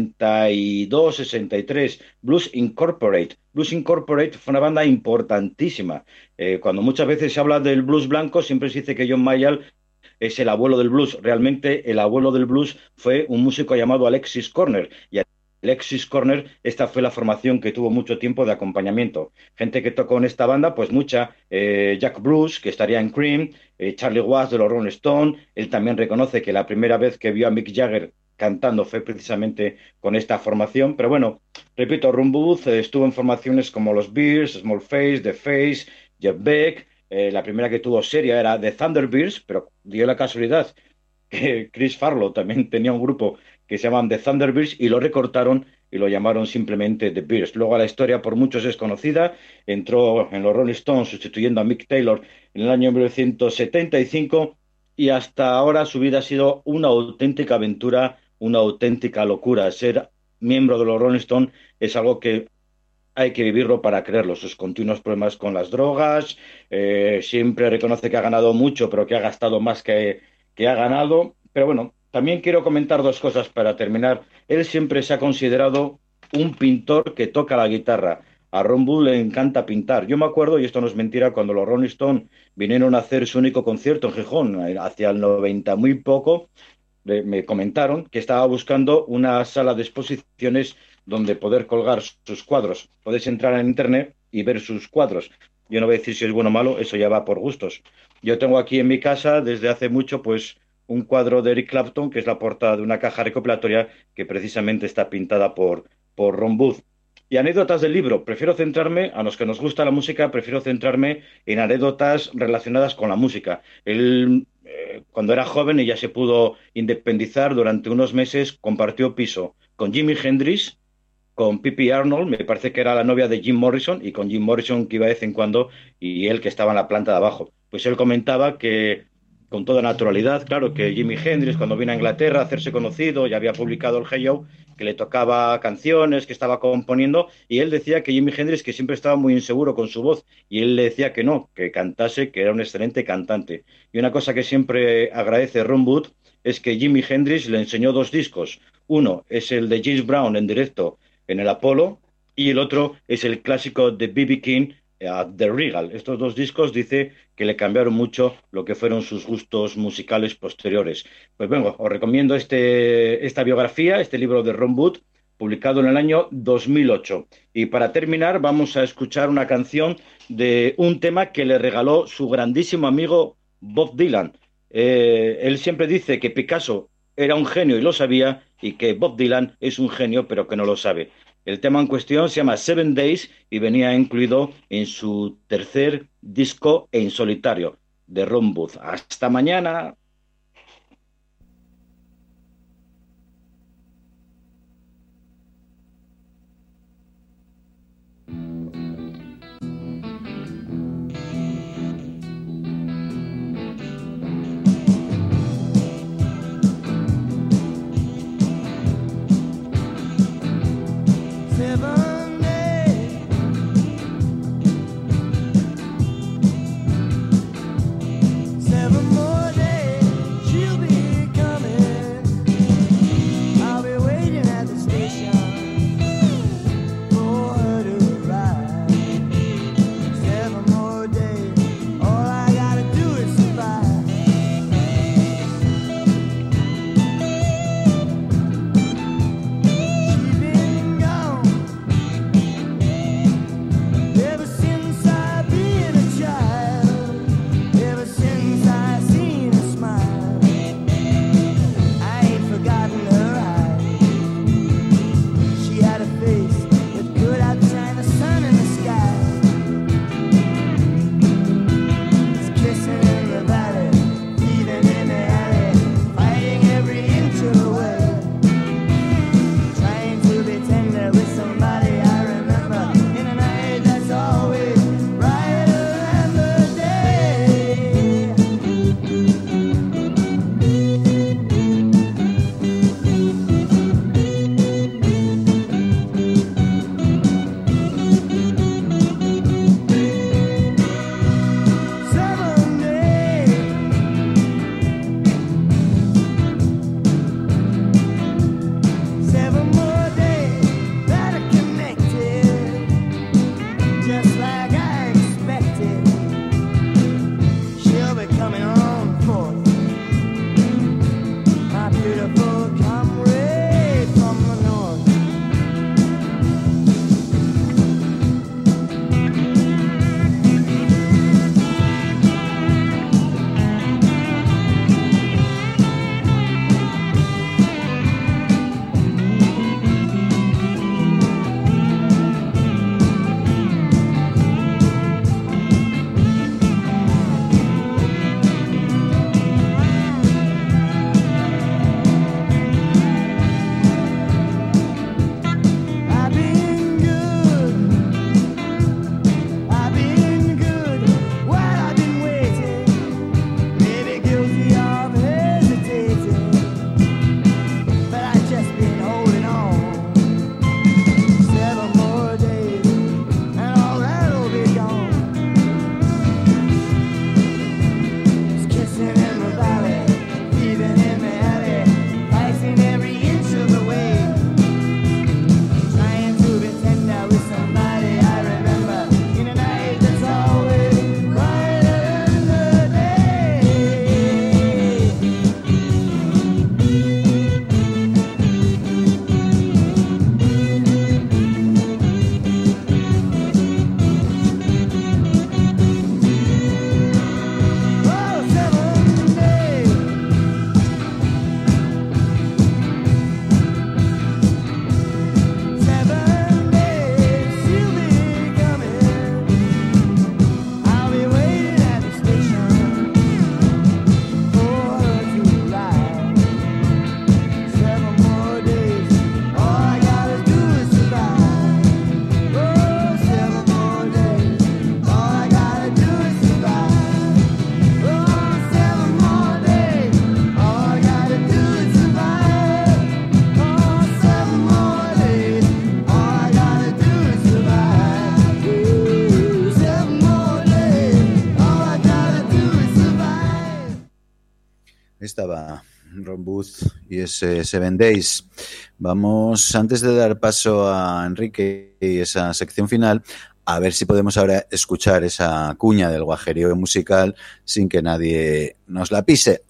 62, 63, Blues Incorporated. Blues Incorporated fue una banda importantísima. Cuando muchas veces se habla del blues blanco, siempre se dice que John Mayall es el abuelo del blues. Realmente el abuelo del blues fue un músico llamado Alexis Corner, y Alexis Corner, esta fue la formación que tuvo mucho tiempo de acompañamiento. Gente que tocó en esta banda, pues mucha, Jack Bruce, que estaría en Cream, Charlie Watts de los Rolling Stones, él también reconoce que la primera vez que vio a Mick Jagger cantando fue precisamente con esta formación, pero bueno, repito, Ron Wood estuvo en formaciones como los Bears, Small Face, The Face, Jeff Beck, la primera que tuvo seria era The Thunderbirds, pero dio la casualidad que Chris Farlow también tenía un grupo que se llaman The Thunderbirds y lo recortaron y lo llamaron simplemente The Bears. Luego la historia por muchos es conocida, entró en los Rolling Stones sustituyendo a Mick Taylor en el año 1975 y hasta ahora su vida ha sido una auténtica aventura, una auténtica locura. Ser miembro de los Rolling Stones es algo que hay que vivirlo para creerlo. Sus continuos problemas con las drogas, siempre reconoce que ha ganado mucho pero que ha gastado más que ha ganado, pero bueno, también quiero comentar dos cosas para terminar. Él siempre se ha considerado un pintor que toca la guitarra. A Ron Wood le encanta pintar. Yo me acuerdo, y esto no es mentira, cuando los Rolling Stones vinieron a hacer su único concierto en Gijón, hacia el 90 muy poco, me comentaron que estaba buscando una sala de exposiciones donde poder colgar sus cuadros. Podéis entrar en internet y ver sus cuadros. Yo no voy a decir si es bueno o malo, eso ya va por gustos. Yo tengo aquí en mi casa desde hace mucho, pues, un cuadro de Eric Clapton, que es la portada de una caja recopilatoria que precisamente está pintada por Ron Wood. Y anécdotas del libro. Prefiero centrarme, a los que nos gusta la música, prefiero centrarme en anécdotas relacionadas con la música. Él, cuando era joven y ya se pudo independizar, durante unos meses compartió piso con Jimi Hendrix, con Pippi Arnold, me parece que era la novia de Jim Morrison, y con Jim Morrison que iba de vez en cuando, y él que estaba en la planta de abajo. Pues él comentaba que, con toda naturalidad, claro, que Jimi Hendrix, cuando vino a Inglaterra a hacerse conocido, ya había publicado el Hey Joe, que le tocaba canciones, que estaba componiendo, y él decía que Jimi Hendrix que siempre estaba muy inseguro con su voz, y él le decía que no, que cantase, que era un excelente cantante. Y una cosa que siempre agradece Ron Wood es que Jimi Hendrix le enseñó dos discos. Uno es el de James Brown en directo en el Apollo, y el otro es el clásico de B.B. King, The Regal. Estos dos discos dice que le cambiaron mucho lo que fueron sus gustos musicales posteriores. Pues vengo, os recomiendo esta biografía, este libro de Ron Wood, publicado en el año 2008. Y para terminar vamos a escuchar una canción de un tema que le regaló su grandísimo amigo Bob Dylan. Él siempre dice que Picasso era un genio y lo sabía, y que Bob Dylan es un genio pero que no lo sabe. El tema en cuestión se llama 7 Days y venía incluido en su tercer disco en solitario de Ron Wood. Hasta mañana. Seven more days. Aaron Booth y ese Seven Days. Vamos, antes de dar paso a Enrique y esa sección final, a ver si podemos ahora escuchar esa cuña del guajerío musical sin que nadie nos la pise.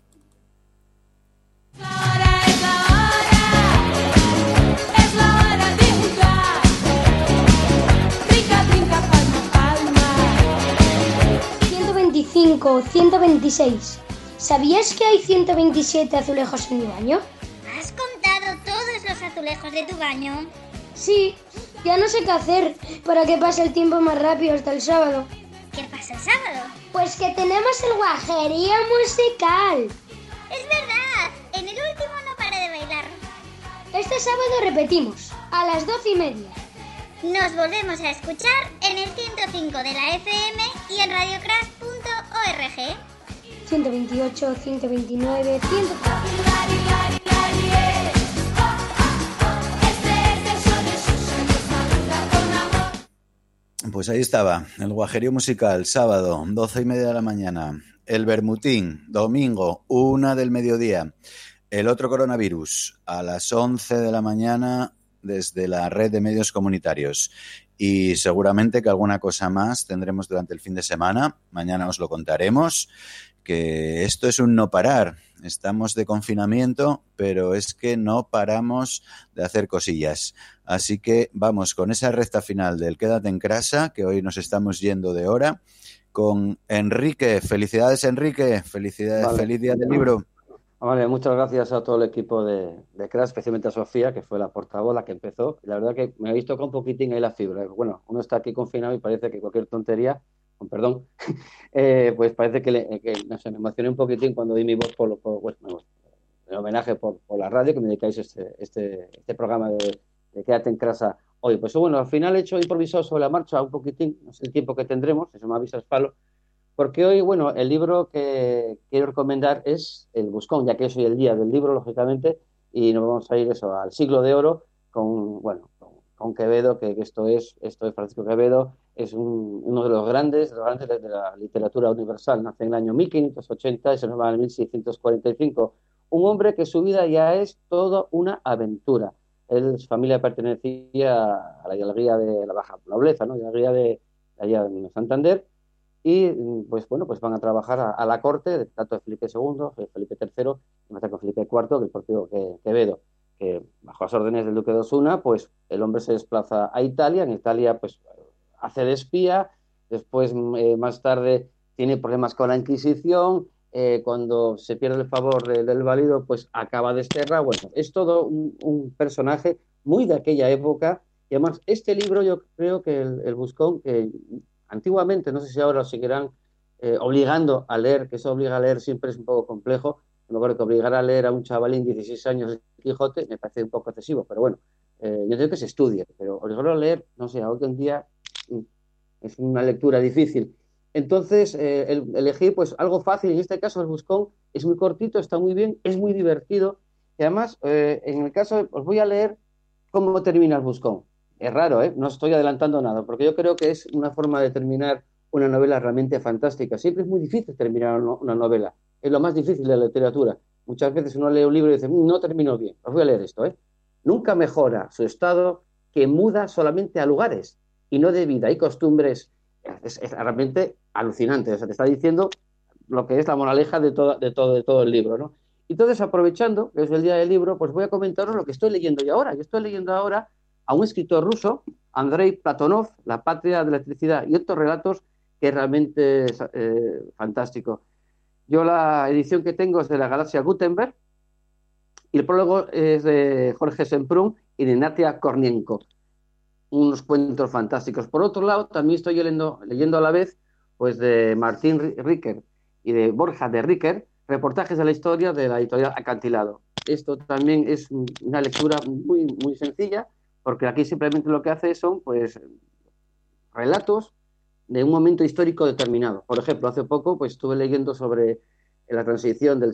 ...125, 126... ¿Sabías que hay 127 azulejos en mi baño? ¿Has contado todos los azulejos de tu baño? Sí, ya no sé qué hacer para que pase el tiempo más rápido hasta el sábado. ¿Qué pasa el sábado? Pues que tenemos el guajerío musical. Es verdad, en el último no paré de bailar. Este sábado repetimos, a las 12:30. Nos volvemos a escuchar en el 105 de la FM y en radiocrash.org. 128, 129, 130. Pues ahí estaba, el guajerío musical, sábado, 12:30 de la mañana. El Bermutín, domingo, 1 del mediodía. El otro coronavirus, a las 11 de la mañana, desde la red de medios comunitarios. Y seguramente que alguna cosa más tendremos durante el fin de semana. Mañana os lo contaremos. Que esto es un no parar. Estamos de confinamiento, pero es que no paramos de hacer cosillas. Así que vamos con esa recta final del Quédate en Casa, que hoy nos estamos yendo de hora, con Enrique. Felicidades, Enrique. Felicidades, vale. Feliz día del libro. Vale, muchas gracias a todo el equipo de Crash, especialmente a Sofía, que fue la portavoz, la que empezó. La verdad que me habéis tocado un poquitín ahí la fibra. Bueno, uno está aquí confinado y parece que cualquier tontería, con perdón, pues parece que no sé, me emocioné un poquitín cuando di mi voz en homenaje por la radio, que me dedicáis este programa de Quédate en Casa hoy. Pues bueno, al final he hecho improvisado sobre la marcha un poquitín, no sé el tiempo que tendremos, eso me avisa Palo, porque hoy, bueno, el libro que quiero recomendar es El Buscón, ya que es hoy el día del libro, lógicamente, y nos vamos a ir eso al siglo de oro con Quevedo, que esto es Francisco Quevedo, es uno de los grandes de la literatura universal. Nace en el año 1580 y se nos va en 1645. Un hombre que su vida ya es toda una aventura. Su familia pertenecía a la hidalguía de la baja nobleza, ¿no? Hidalguía de allá en Santander, y pues van a trabajar a la corte tanto de Felipe II, Felipe III, y más con Felipe IV, que el propio Quevedo, que bajo las órdenes del duque de Osuna, pues el hombre se desplaza a Italia. En Italia pues hace de espía, después más tarde tiene problemas con la Inquisición, cuando se pierde el favor del válido, pues acaba desterrado. Bueno, es todo un personaje muy de aquella época, y además este libro yo creo que el Buscón, que antiguamente, no sé si ahora lo seguirán obligando a leer, que eso obliga a leer siempre es un poco complejo. Me acuerdo que obligar a leer a un chavalín de 16 años el Quijote me parece un poco excesivo, pero bueno, yo creo que se estudie, pero obligarlo a leer, no sé, hoy en día es una lectura difícil. Entonces, elegí pues algo fácil, en este caso el Buscón es muy cortito, está muy bien, es muy divertido, y además, en el caso, os voy a leer cómo termina el Buscón. Es raro, no estoy adelantando nada, porque yo creo que es una forma de terminar una novela realmente fantástica. Siempre es muy difícil terminar una novela, es lo más difícil de la literatura. Muchas veces uno lee un libro y dice, no terminó bien. Os voy a leer esto, Nunca mejora su estado que muda solamente a lugares y no de vida y costumbres. Es realmente alucinante. O sea, te está diciendo lo que es la moraleja de todo el libro, ¿no? Entonces, aprovechando que es el día del libro, pues voy a comentaros lo que estoy leyendo yo ahora. Yo estoy leyendo ahora a un escritor ruso, Andrei Platonov, La patria de la electricidad, y otros relatos que realmente es fantástico. Yo la edición que tengo es de la Galaxia Gutenberg, y el prólogo es de Jorge Semprún y de Natia Kornienko. Unos cuentos fantásticos. Por otro lado, también estoy leyendo a la vez pues de Martín Ricker y de Borja de Ricker, reportajes de la historia de la editorial Acantilado. Esto también es una lectura muy, muy sencilla, porque aquí simplemente lo que hace son pues relatos de un momento histórico determinado. Por ejemplo, hace poco pues estuve leyendo sobre la transición del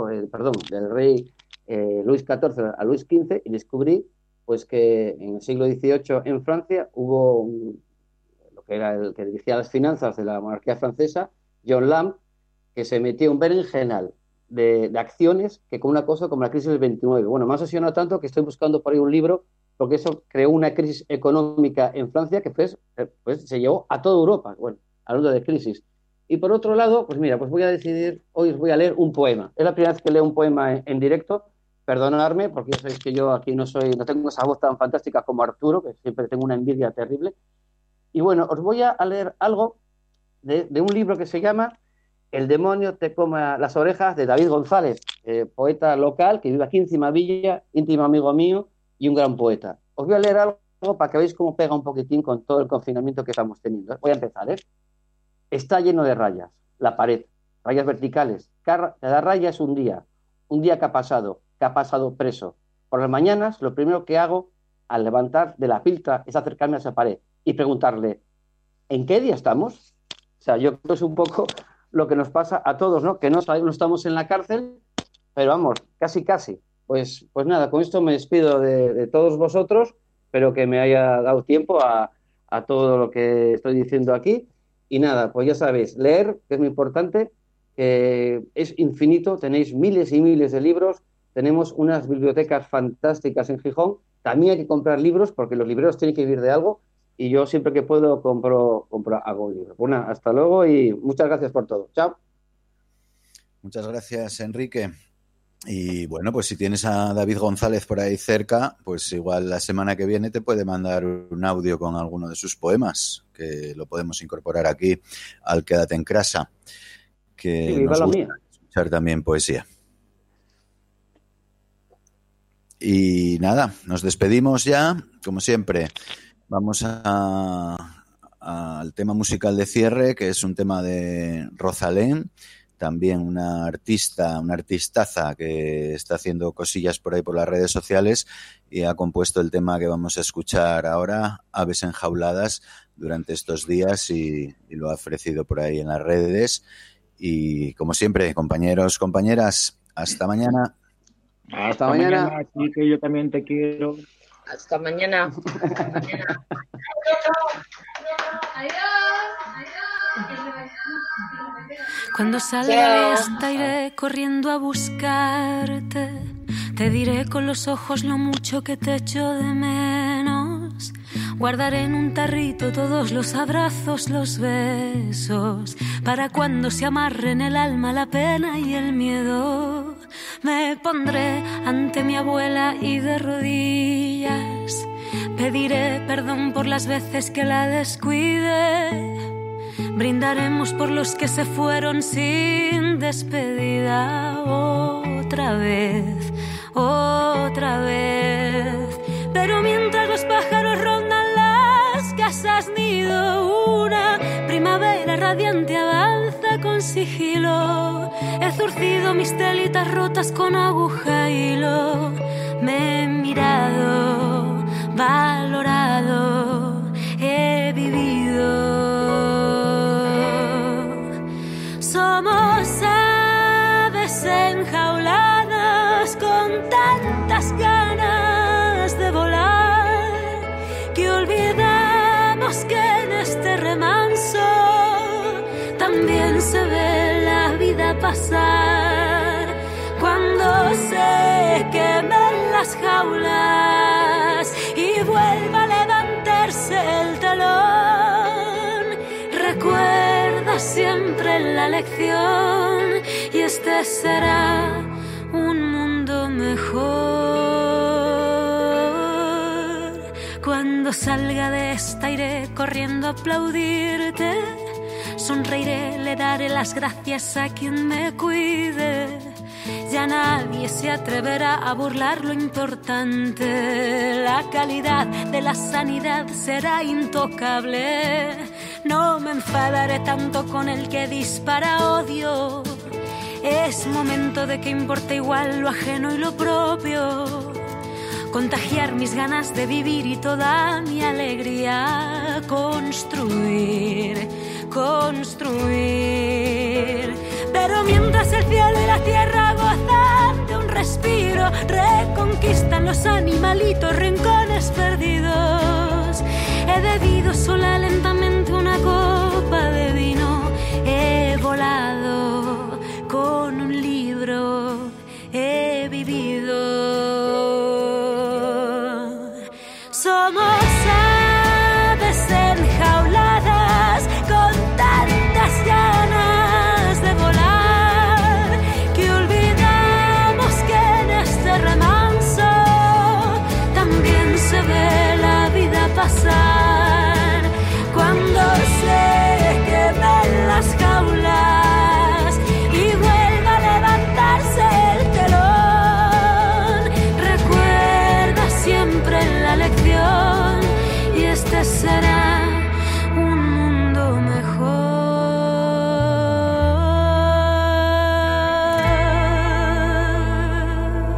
rey Luis XIV a Luis XV, y descubrí pues que en el siglo XVIII en Francia hubo lo que era el que dirigía las finanzas de la monarquía francesa, John Lamb, que se metió un berenjenal de acciones que con una cosa como la crisis del 29. Bueno, me ha obsesionado tanto que estoy buscando por ahí un libro, porque eso creó una crisis económica en Francia que pues se llevó a toda Europa, bueno, hablando de crisis. Y por otro lado, pues mira, pues voy a decidir, hoy os voy a leer un poema. Es la primera vez que leo un poema en directo, perdonadme, porque ya sabéis que yo aquí no tengo esa voz tan fantástica como Arturo, que siempre tengo una envidia terrible. Y bueno, os voy a leer algo de un libro que se llama El demonio te coma las orejas, de David González, poeta local que vive aquí en Cimavilla, íntimo amigo mío y un gran poeta. Os voy a leer algo para que veáis cómo pega un poquitín con todo el confinamiento que estamos teniendo. Voy a empezar, ¿eh? Está lleno de rayas, la pared, rayas verticales. Cada raya es un día que ha pasado preso. Por las mañanas, lo primero que hago al levantar de la filtra es acercarme a esa pared y preguntarle, ¿en qué día estamos? O sea, yo creo que es un poco lo que nos pasa a todos, ¿no? Que no estamos en la cárcel, pero vamos, casi. Pues nada, con esto me despido de todos vosotros, espero que me haya dado tiempo a todo lo que estoy diciendo aquí. Y nada, pues ya sabéis, leer, que es muy importante, es infinito, tenéis miles y miles de libros, tenemos unas bibliotecas fantásticas en Gijón, también hay que comprar libros porque los libreros tienen que vivir de algo y yo siempre que puedo compro hago un libro. Bueno, hasta luego y muchas gracias por todo. Chao. Muchas gracias, Enrique. Y bueno, pues si tienes a David González por ahí cerca, pues igual la semana que viene te puede mandar un audio con alguno de sus poemas, que lo podemos incorporar aquí al Quédate en Casa, que sí, nos gusta escuchar también poesía. Y nada, nos despedimos ya, como siempre. Vamos al tema musical de cierre, que es un tema de Rosalén, también una artistaza que está haciendo cosillas por ahí por las redes sociales y ha compuesto el tema que vamos a escuchar ahora, Aves enjauladas, durante estos días y lo ha ofrecido por ahí en las redes. Y como siempre, compañeros, compañeras, hasta mañana. Hasta mañana. Así que yo también te quiero. Hasta mañana. Cuando salga de esta iré corriendo a buscarte. Te diré con los ojos lo mucho que te echo de menos. Guardaré en un tarrito todos los abrazos, los besos, para cuando se amarren el alma, la pena y el miedo. Me pondré ante mi abuela y de rodillas pediré perdón por las veces que la descuide. Brindaremos por los que se fueron sin despedida. Otra vez. Pero mientras los pájaros rondan las casas nido, una primavera radiante avanza con sigilo. He zurcido mis telitas rotas con aguja y hilo. Me he mirado, valorado, he vivido. Somos aves enjauladas con tantas ganas de volar que olvidamos que en este remanso también se ve la vida pasar. Cuando se quemen las jaulas y vuelva a levantarse el telón, recuerda siempre la lección y este será un mundo mejor. Cuando salga de esta iré corriendo a aplaudirte. Sonreiré, le daré las gracias a quien me cuide. Ya nadie se atreverá a burlar lo importante. La calidad de la sanidad será intocable. No me enfadaré tanto con el que dispara odio. Es momento de que importe igual lo ajeno y lo propio. Contagiar mis ganas de vivir y toda mi alegría. Construir. Pero mientras el cielo y la tierra gozan de un respiro, reconquistan los animalitos rincones perdidos. He bebido sola lentamente una copa de vino. He volado con un libro. como aves enjauladas con tantas ganas de volar, que olvidamos que en este remanso también se ve la vida pasar. Cuando se quemen las jaulas y vuelva a levantarse el telón, recuerda siempre la lección, y este será un mundo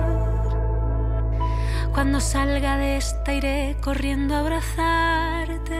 mejor. Cuando salga de esta iré corriendo a abrazarte,